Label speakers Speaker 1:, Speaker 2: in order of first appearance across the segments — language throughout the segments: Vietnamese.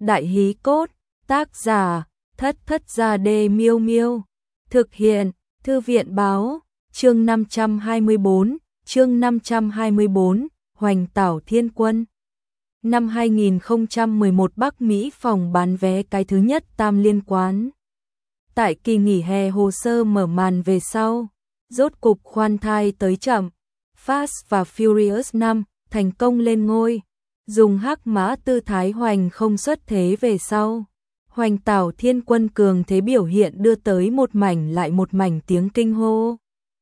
Speaker 1: Đại hí cốt, tác giả, Thất Thất Gia Đê Miêu Miêu. Thực hiện, Thư viện báo, chương 524, Hoành Tảo Thiên Quân. Năm 2011 Bắc Mỹ phòng bán vé cái thứ nhất Tam Liên Quán. Tại kỳ nghỉ hè hồ sơ mở màn về sau, rốt cục khoan thai tới chậm. Fast và Furious 5 thành công lên ngôi, dùng hắc mã tư thái hoành không xuất thế về sau. Hoành Tảo Thiên Quân cường thế biểu hiện đưa tới một mảnh lại một mảnh tiếng kinh hô.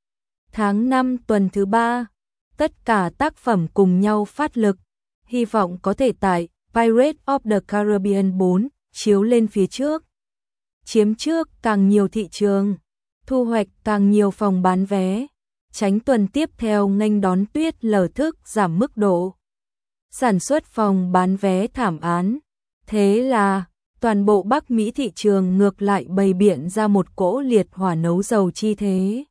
Speaker 1: Tháng 5 tuần thứ 3, tất cả tác phẩm cùng nhau phát lực, hy vọng có thể tại Pirates of the Caribbean 4 chiếu lên phía trước. Chiếm trước càng nhiều thị trường, thu hoạch càng nhiều phòng bán vé, tránh tuần tiếp theo nghênh đón tuyết lở thức giảm mức độ. Sản xuất phòng bán vé thảm án. Thế là, toàn bộ Bắc Mỹ thị trường ngược lại bày biện ra một cỗ liệt hỏa nấu dầu chi thế.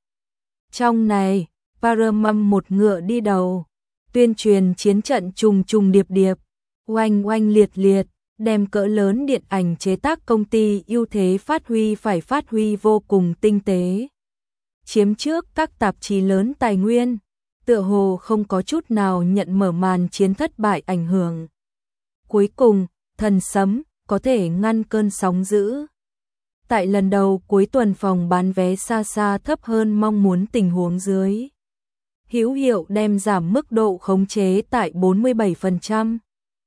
Speaker 1: Trong này, Paramount một ngựa đi đầu, tuyên truyền chiến trận trùng trùng điệp điệp, oanh oanh liệt liệt, đem cỡ lớn điện ảnh chế tác công ty ưu thế phát huy vô cùng tinh tế. Chiếm trước các tạp chí lớn tài nguyên, tựa hồ không có chút nào nhận mở màn chiến thất bại ảnh hưởng. Cuối cùng, Thần Sấm có thể ngăn cơn sóng dữ. Tại lần đầu cuối tuần phòng bán vé xa xa thấp hơn mong muốn tình huống dưới. Hữu hiệu đem giảm mức độ khống chế tại 47%.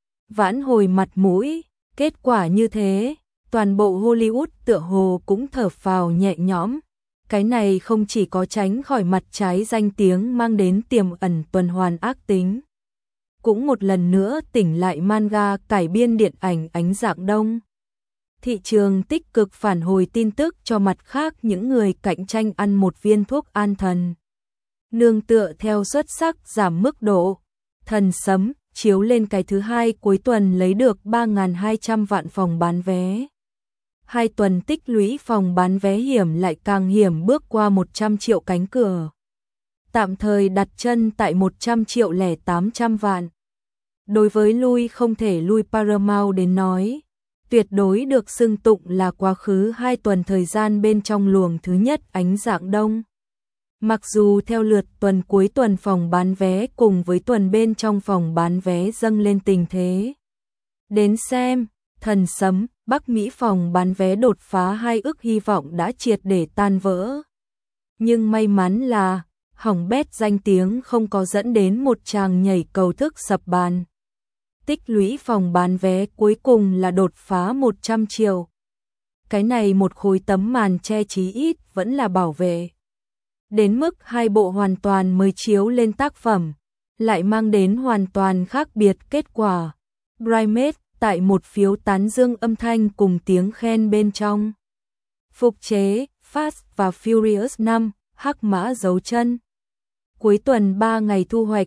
Speaker 1: Vãn hồi mặt mũi, kết quả như thế, toàn bộ Hollywood tựa hồ cũng thở phào nhẹ nhõm. Cái này không chỉ có tránh khỏi mặt trái danh tiếng mang đến tiềm ẩn tuần hoàn ác tính, cũng một lần nữa tỉnh lại manga cải biên điện ảnh Ánh Dạng Đông. Thị trường tích cực phản hồi tin tức cho mặt khác những người cạnh tranh ăn một viên thuốc an thần. Nương tựa theo xuất sắc giảm mức độ, Thần Sấm chiếu lên cái thứ hai cuối tuần lấy được 3.200 vạn phòng bán vé. 2 tuần tích lũy phòng bán vé hiểm lại càng hiểm bước qua 100 triệu cánh cửa. Tạm thời đặt chân tại 100 triệu lẻ 800 vạn. Đối với lui không thể lui Paramount đến nói, tuyệt đối được xưng tụng là quá khứ 2 tuần thời gian bên trong luồng thứ nhất Ánh Dạng Đông. Mặc dù theo lượt tuần cuối tuần phòng bán vé cùng với tuần bên trong phòng bán vé dâng lên tình thế. Đến xem, Thần Sấm, Bắc Mỹ phòng bán vé đột phá 2 ức hy vọng đã triệt để tan vỡ. Nhưng may mắn là, hỏng bét danh tiếng không có dẫn đến một tràng nhảy cầu thức sập bàn. Tích lũy phòng bán vé cuối cùng là đột phá 100 triệu. Cái này một khối tấm màn che chí ít vẫn là bảo vệ. Đến mức 2 bộ hoàn toàn mới chiếu lên tác phẩm, lại mang đến hoàn toàn khác biệt kết quả. Bridesmaids tại một phiếu tán dương âm thanh cùng tiếng khen bên trong. Phục chế, Fast và Furious 5, hắc mã dấu chân. Cuối tuần 3 ngày thu hoạch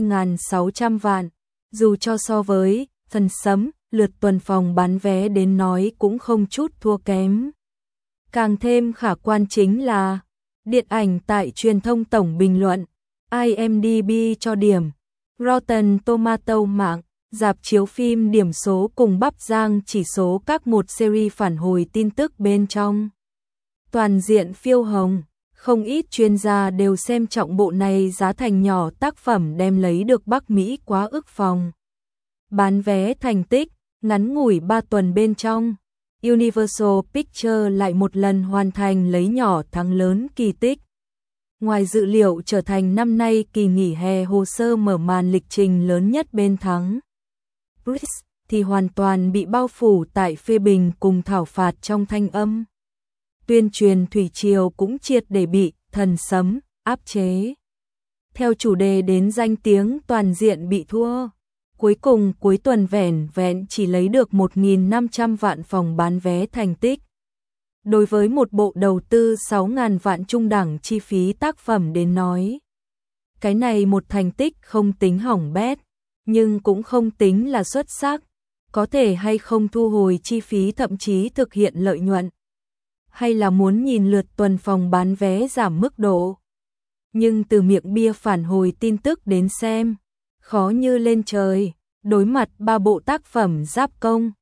Speaker 1: 2.600 vạn, dù cho so với Thần Sấm, lượt tuần phòng bán vé đến nói cũng không chút thua kém. Càng thêm khả quan chính là, điện ảnh tại truyền thông tổng bình luận, IMDb cho điểm, Rotten Tomato mạng, rạp chiếu phim điểm số cùng bắp giang chỉ số các một series phản hồi tin tức bên trong. Toàn diện phiêu hồng, không ít chuyên gia đều xem trọng bộ này giá thành nhỏ tác phẩm đem lấy được Bắc Mỹ quá ức phòng. Bán vé thành tích, ngắn ngủi 3 tuần bên trong, Universal Pictures lại một lần hoàn thành lấy nhỏ thắng lớn kỳ tích. Ngoài dự liệu trở thành năm nay kỳ nghỉ hè hồ sơ mở màn lịch trình lớn nhất bên thắng. Bruce thì hoàn toàn bị bao phủ tại phê bình cùng thảo phạt trong thanh âm. Tuyên truyền thủy triều cũng triệt để bị Thần Sấm áp chế. Theo chủ đề đến danh tiếng toàn diện bị thua. Cuối cùng cuối tuần vẻn vẹn chỉ lấy được 1.500 vạn phòng bán vé thành tích. Đối với một bộ đầu tư 6.000 vạn trung đẳng chi phí tác phẩm đến nói, cái này một thành tích không tính hỏng bét, nhưng cũng không tính là xuất sắc, có thể hay không thu hồi chi phí thậm chí thực hiện lợi nhuận. Hay là muốn nhìn lượt tuần phòng bán vé giảm mức độ. Nhưng từ miệng bia phản hồi tin tức đến xem, khó như lên trời, đối mặt 3 bộ tác phẩm giáp công,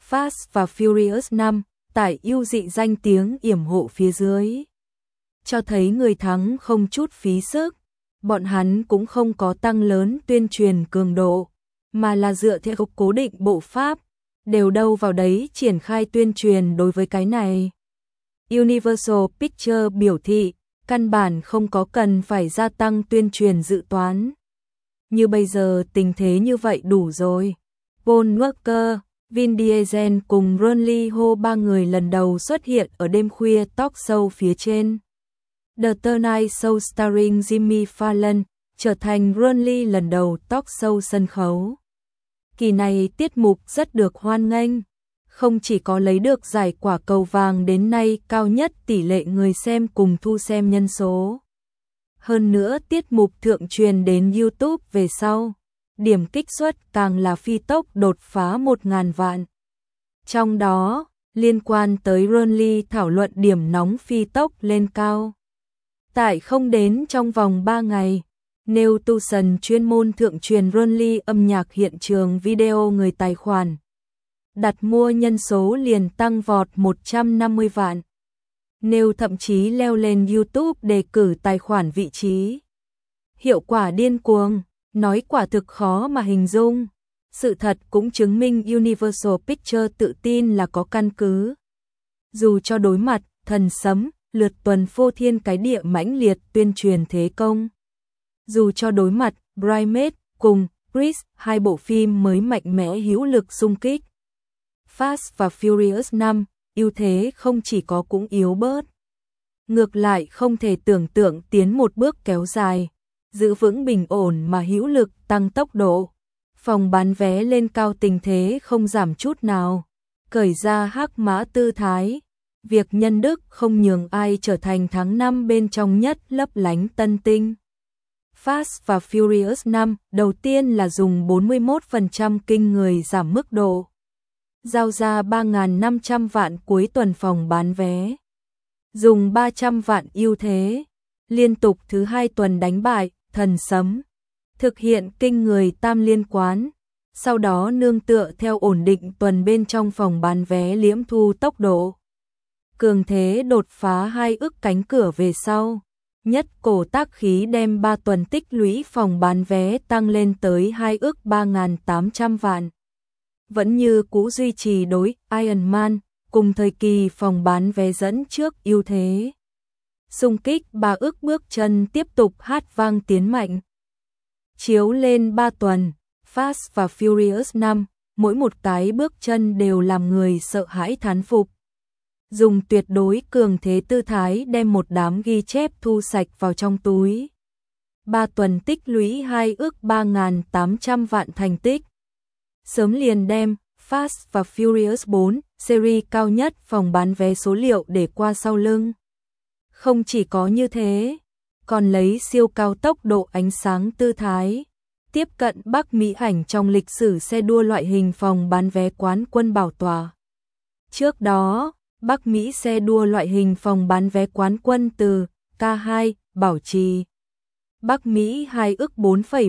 Speaker 1: Fast và Furious 5, tải ưu dị danh tiếng yểm hộ phía dưới. Cho thấy người thắng không chút phí sức, bọn hắn cũng không có tăng lớn tuyên truyền cường độ, mà là dựa theo cố định bộ pháp, đều đâu vào đấy triển khai tuyên truyền đối với cái này. Universal Pictures biểu thị, căn bản không có cần phải gia tăng tuyên truyền dự toán. Như bây giờ tình thế như vậy đủ rồi. Paul Walker, Vin Diesel cùng Ron Lee Ho ba người lần đầu xuất hiện ở đêm khuya talk show phía trên. The Tonight Show starring Jimmy Fallon trở thành Ron Lee lần đầu talk show sân khấu. Kỳ này tiết mục rất được hoan nghênh, không chỉ có lấy được giải quả cầu vàng đến nay cao nhất tỷ lệ người xem cùng thu xem nhân số. Hơn nữa tiết mục thượng truyền đến YouTube về sau, điểm kích suất càng là phi tốc đột phá 1.000 vạn. Trong đó, liên quan tới Ron Lee thảo luận điểm nóng phi tốc lên cao. Tại không đến trong vòng 3 ngày, Neil Tucson chuyên môn thượng truyền Ron Lee âm nhạc hiện trường video người tài khoản. Đặt mua nhân số liền tăng vọt 150 vạn. Neil thậm chí leo lên YouTube đề cử tài khoản vị trí. Hiệu quả điên cuồng, nói quả thực khó mà hình dung. Sự thật cũng chứng minh Universal Pictures tự tin là có căn cứ. Dù cho đối mặt thần sấm, lượt tuần phô thiên cái địa mãnh liệt tuyên truyền thế công. Dù cho đối mặt Bridesmaids cùng Grease, hai bộ phim mới mạnh mẽ hữu lực xung kích. Fast và Furious 5, ưu thế không chỉ có cũng yếu bớt. Ngược lại không thể tưởng tượng tiến một bước kéo dài, giữ vững bình ổn mà hữu lực tăng tốc độ. Phòng bán vé lên cao tình thế không giảm chút nào, cởi ra hắc mã tư thái. Việc nhân đức không nhường ai trở thành tháng 5 bên trong nhất lấp lánh tân tinh. Fast và Furious 5 đầu tiên là dùng 41% kinh người giảm mức độ. Giao ra 3.500 vạn cuối tuần phòng bán vé. Dùng 300 vạn ưu thế. Liên tục thứ 2 tuần đánh bại thần sấm. Thực hiện kinh người tam liên quán. Sau đó nương tựa theo ổn định tuần bên trong phòng bán vé liễm thu tốc độ. Cường thế đột phá 2 ức cánh cửa về sau. Nhất cổ tác khí đem 3 tuần tích lũy phòng bán vé tăng lên tới 2 ức 3.800 vạn. Vẫn như cũ duy trì đối Iron Man, cùng thời kỳ phòng bán vé dẫn trước ưu thế. Xung kích 3 ức bước chân tiếp tục hát vang tiến mạnh. Chiếu lên 3 tuần, Fast và Furious 5, mỗi một cái bước chân đều làm người sợ hãi thán phục. Dùng tuyệt đối cường thế tư thái đem một đám ghi chép thu sạch vào trong túi. 3 tuần tích lũy 2 ức 3.800 vạn thành tích. Sớm liền đem Fast và Furious 4, series cao nhất phòng bán vé số liệu để qua sau lưng. Không chỉ có như thế, còn lấy siêu cao tốc độ ánh sáng tư thái, tiếp cận Bắc Mỹ ảnh trong lịch sử xe đua loại hình phòng bán vé quán quân bảo tòa. Trước đó, Bắc Mỹ xe đua loại hình phòng bán vé quán quân từ K2, bảo trì. Bắc Mỹ 2 ức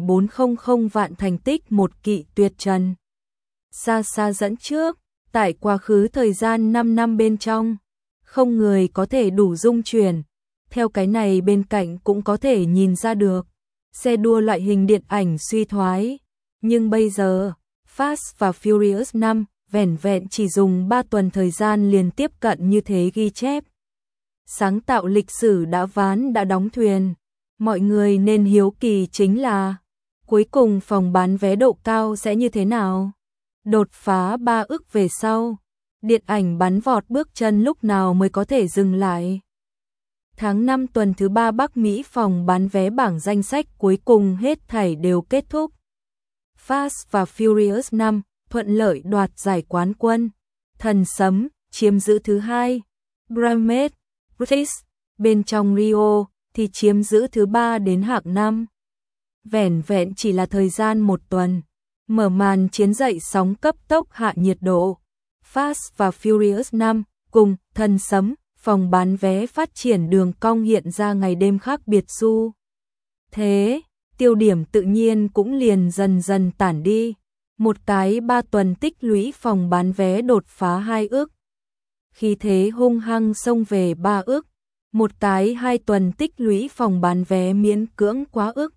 Speaker 1: 4,400 vạn thành tích một kỵ tuyệt trần. Xa xa dẫn trước, tại quá khứ thời gian 5 năm bên trong, không người có thể đủ dung chuyển. Theo cái này bên cạnh cũng có thể nhìn ra được, xe đua loại hình điện ảnh suy thoái. Nhưng bây giờ, Fast và Furious 5, vẻn vẹn chỉ dùng 3 tuần thời gian liền tiếp cận như thế ghi chép. Sáng tạo lịch sử đã ván đã đóng thuyền. Mọi người nên hiếu kỳ chính là, cuối cùng phòng bán vé độ cao sẽ như thế nào? Đột phá 3 ức về sau, điện ảnh bắn vọt bước chân lúc nào mới có thể dừng lại? Tháng 5 tuần thứ 3 Bắc Mỹ phòng bán vé bảng danh sách cuối cùng hết thảy đều kết thúc. Fast và Furious 5 thuận lợi đoạt giải quán quân. Thần sấm chiếm giữ thứ 2. Bridesmaids, British bên trong Rio thì chiếm giữ thứ 3 đến hạng 5. Vẻn vẹn chỉ là thời gian 1 tuần, mở màn chiến dậy sóng cấp tốc hạ nhiệt độ. Fast và Furious 5 cùng thần sấm, phòng bán vé phát triển đường cong hiện ra ngày đêm khác biệt xu. Thế, tiêu điểm tự nhiên cũng liền dần dần tản đi. một cái 3 tuần tích lũy phòng bán vé đột phá 2 ức. Khí thế hung hăng xông về 3 ức, một cái 2 tuần tích lũy phòng bán vé miễn cưỡng quá ức.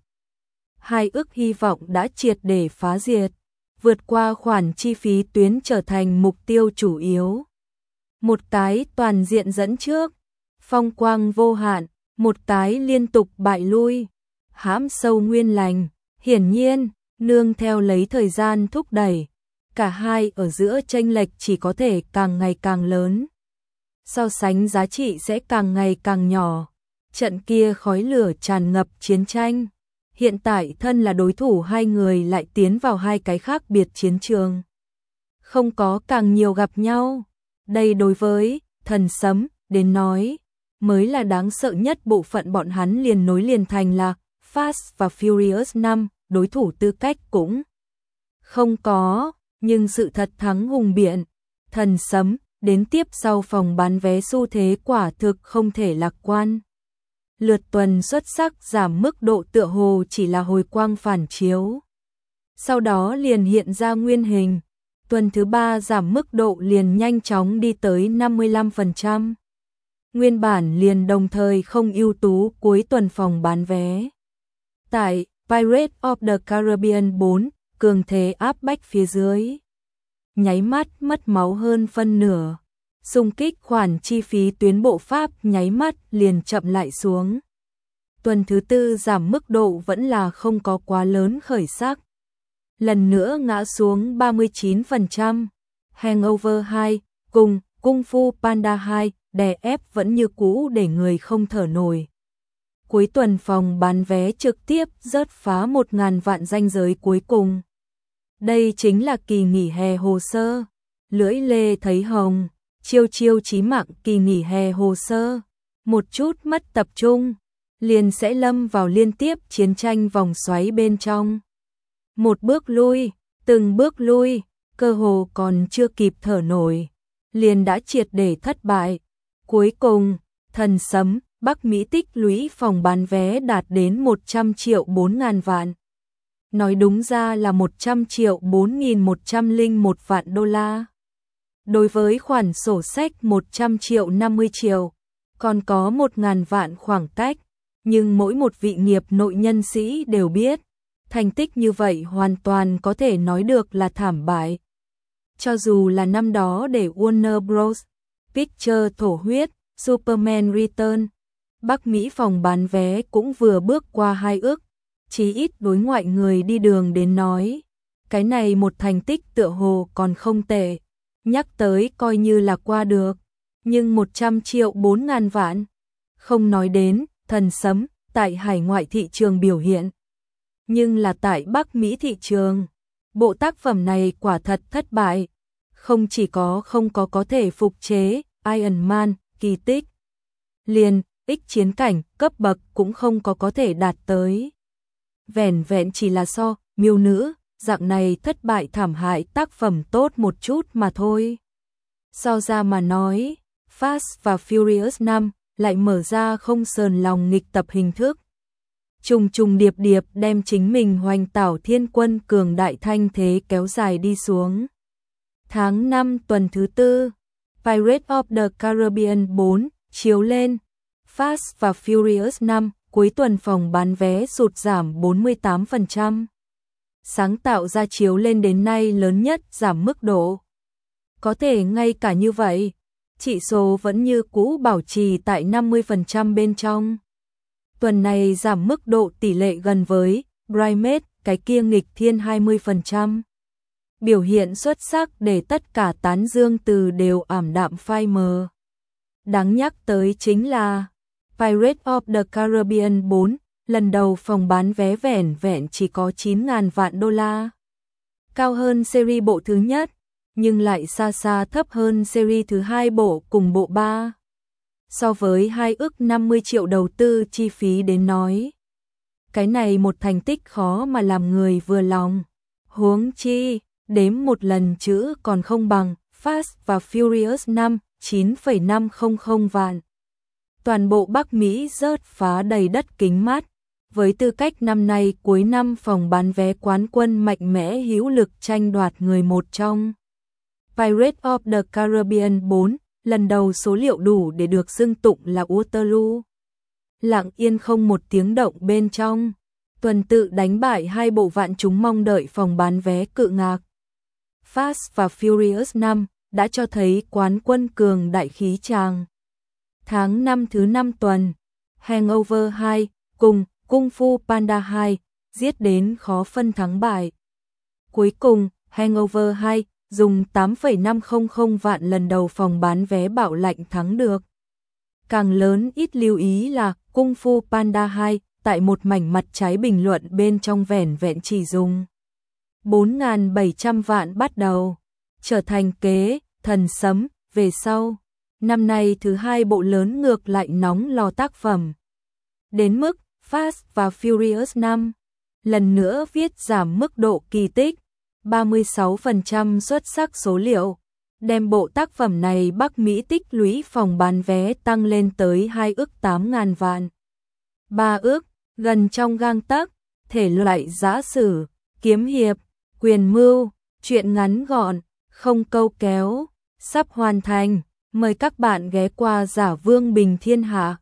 Speaker 1: 2 ức hy vọng đã triệt để phá diệt, vượt qua khoản chi phí tuyến trở thành mục tiêu chủ yếu. Một cái toàn diện dẫn trước, phong quang vô hạn, một cái liên tục bại lui, hãm sâu nguyên lành, hiển nhiên, nương theo lấy thời gian thúc đẩy, cả hai ở giữa chênh lệch chỉ có thể càng ngày càng lớn. So sánh giá trị sẽ càng ngày càng nhỏ. Trận kia khói lửa tràn ngập chiến tranh. Hiện tại thân là đối thủ hai người lại tiến vào hai cái khác biệt chiến trường. Không có càng nhiều gặp nhau. Đây đối với Thần Sấm đến nói, mới là đáng sợ nhất. Bộ phận bọn hắn liền nối liền thành là Fast và Furious 5, đối thủ tư cách cũng không có, nhưng sự thật thắng hùng biện. Thần Sấm đến tiếp sau phòng bán vé xu thế quả thực không thể lạc quan. Lượt tuần xuất sắc giảm mức độ tựa hồ chỉ là hồi quang phản chiếu. Sau đó liền hiện ra nguyên hình. Tuần thứ 3 giảm mức độ liền nhanh chóng đi tới 55%. Nguyên bản liền đồng thời không ưu tú cuối tuần phòng bán vé. Tại Pirates of the Caribbean 4, cường thế áp bách phía dưới. Nháy mắt mất máu hơn phân nửa. Xung kích khoản chi phí tuyến bộ Pháp nháy mắt liền chậm lại xuống. Tuần thứ 4 giảm mức độ vẫn là không có quá lớn khởi sắc. Lần nữa ngã xuống 39%. Hangover 2 cùng Kung Fu Panda 2 đè ép vẫn như cũ để người không thở nổi. Cuối tuần phòng bán vé trực tiếp rớt phá 1.000 vạn ranh giới cuối cùng. Đây chính là kỳ nghỉ hè hồ sơ. Lưỡi lê thấy hồng, chiêu chiêu chí mạng kỳ nghỉ hè hồ sơ. Một chút mất tập trung, liền sẽ lâm vào liên tiếp chiến tranh vòng xoáy bên trong. Một bước lui, từng bước lui, cơ hồ còn chưa kịp thở nổi, liền đã triệt để thất bại. Cuối cùng, Thần Sấm, Bắc Mỹ tích lũy phòng bán vé đạt đến 100 triệu 4.000 vạn. Nói đúng ra là 100 triệu 4.101 vạn đô la. Đối với khoản sổ sách 100 triệu 50 triệu, còn có 1.000 vạn khoảng cách, nhưng mỗi một vị nghiệp nội nhân sĩ đều biết, thành tích như vậy hoàn toàn có thể nói được là thảm bại. Cho dù là năm đó để Warner Bros. Pictures thổ huyết, Superman Return, Bắc Mỹ phòng bán vé cũng vừa bước qua 2 ức, chí ít đối ngoại người đi đường đến nói. Cái này một thành tích tựa hồ còn không tệ, nhắc tới coi như là qua được, nhưng 100 triệu 4.000 vạn, không nói đến Thần Sấm tại hải ngoại thị trường biểu hiện. Nhưng là tại Bắc Mỹ thị trường, bộ tác phẩm này quả thật thất bại, không chỉ không có thể phục chế Iron Man, kỳ tích. Liền, ích chiến cảnh, cấp bậc cũng không có thể đạt tới. Vẻn vẹn chỉ là miêu nữ, dạng này thất bại thảm hại tác phẩm tốt một chút mà thôi. So ra mà nói, Fast và Furious 5 lại mở ra không sờn lòng nghịch tập hình thức. Trùng trùng điệp điệp đem chính mình hoành tảo thiên quân cường đại thanh thế kéo dài đi xuống. Tháng 5 tuần thứ 4, Pirates of the Caribbean 4 chiếu lên. Fast và Furious 5 cuối tuần phòng bán vé sụt giảm 48%. Sáng tạo ra chiếu lên đến nay lớn nhất giảm mức độ. Có thể ngay cả như vậy, chỉ số vẫn như cũ bảo trì tại 50% bên trong. Tuần này giảm mức độ tỷ lệ gần với Bridesmaids, cái kia nghịch thiên 20%. Biểu hiện xuất sắc để tất cả tán dương từ đều ảm đạm phai mờ. Đáng nhắc tới chính là Pirates of the Caribbean 4, lần đầu phòng bán vé vẻn vẹn chỉ có 9.000 vạn đô la. Cao hơn series bộ thứ nhất, nhưng lại xa xa thấp hơn series thứ 2 bộ cùng bộ 3. So với 2 ức 50 triệu đầu tư chi phí đến nói. Cái này một thành tích khó mà làm người vừa lòng. Huống chi, đếm một lần chữ còn không bằng Fast và Furious 5, 9,500 vạn. Toàn bộ Bắc Mỹ rớt phá đầy đất kính mát. với tư cách năm nay cuối năm phòng bán vé quán quân mạnh mẽ hữu lực tranh đoạt người một trong Pirates of the Caribbean 4, lần đầu số liệu đủ để được xưng tụng là Waterloo. Lặng yên không một tiếng động bên trong, tuần tự đánh bại hai bộ vạn chúng mong đợi phòng bán vé cự ngạc. Fast và Furious 5 đã cho thấy quán quân cường đại khí tràng. Tháng 5 thứ 5 tuần, Hangover 2 cùng Kung Fu Panda 2 giết đến khó phân thắng bại. Cuối cùng, Hangover 2 dùng 8,500 vạn lần đầu phòng bán vé bảo lãnh thắng được. Càng lớn ít lưu ý là Kung Fu Panda 2 tại một mảnh mặt trái bình luận bên trong vẻn vẹn chỉ dùng 4.700 vạn bắt đầu, trở thành kế thần sấm về sau. Năm nay thứ hai bộ lớn ngược lại nóng lò tác phẩm. Đến mức Fast và Furious 5 lần nữa viết giảm mức độ kỳ tích 36% xuất sắc số liệu, đem bộ tác phẩm này Bắc Mỹ tích lũy phòng bán vé tăng lên tới 2 ức 8.000 vạn. 3 ức, gần trong gang tấc, thể loại giã sử, kiếm hiệp, quyền mưu, truyện ngắn gọn, không câu kéo, sắp hoàn thành. Mời các bạn ghé qua Giả Vương Bình Thiên Hạ.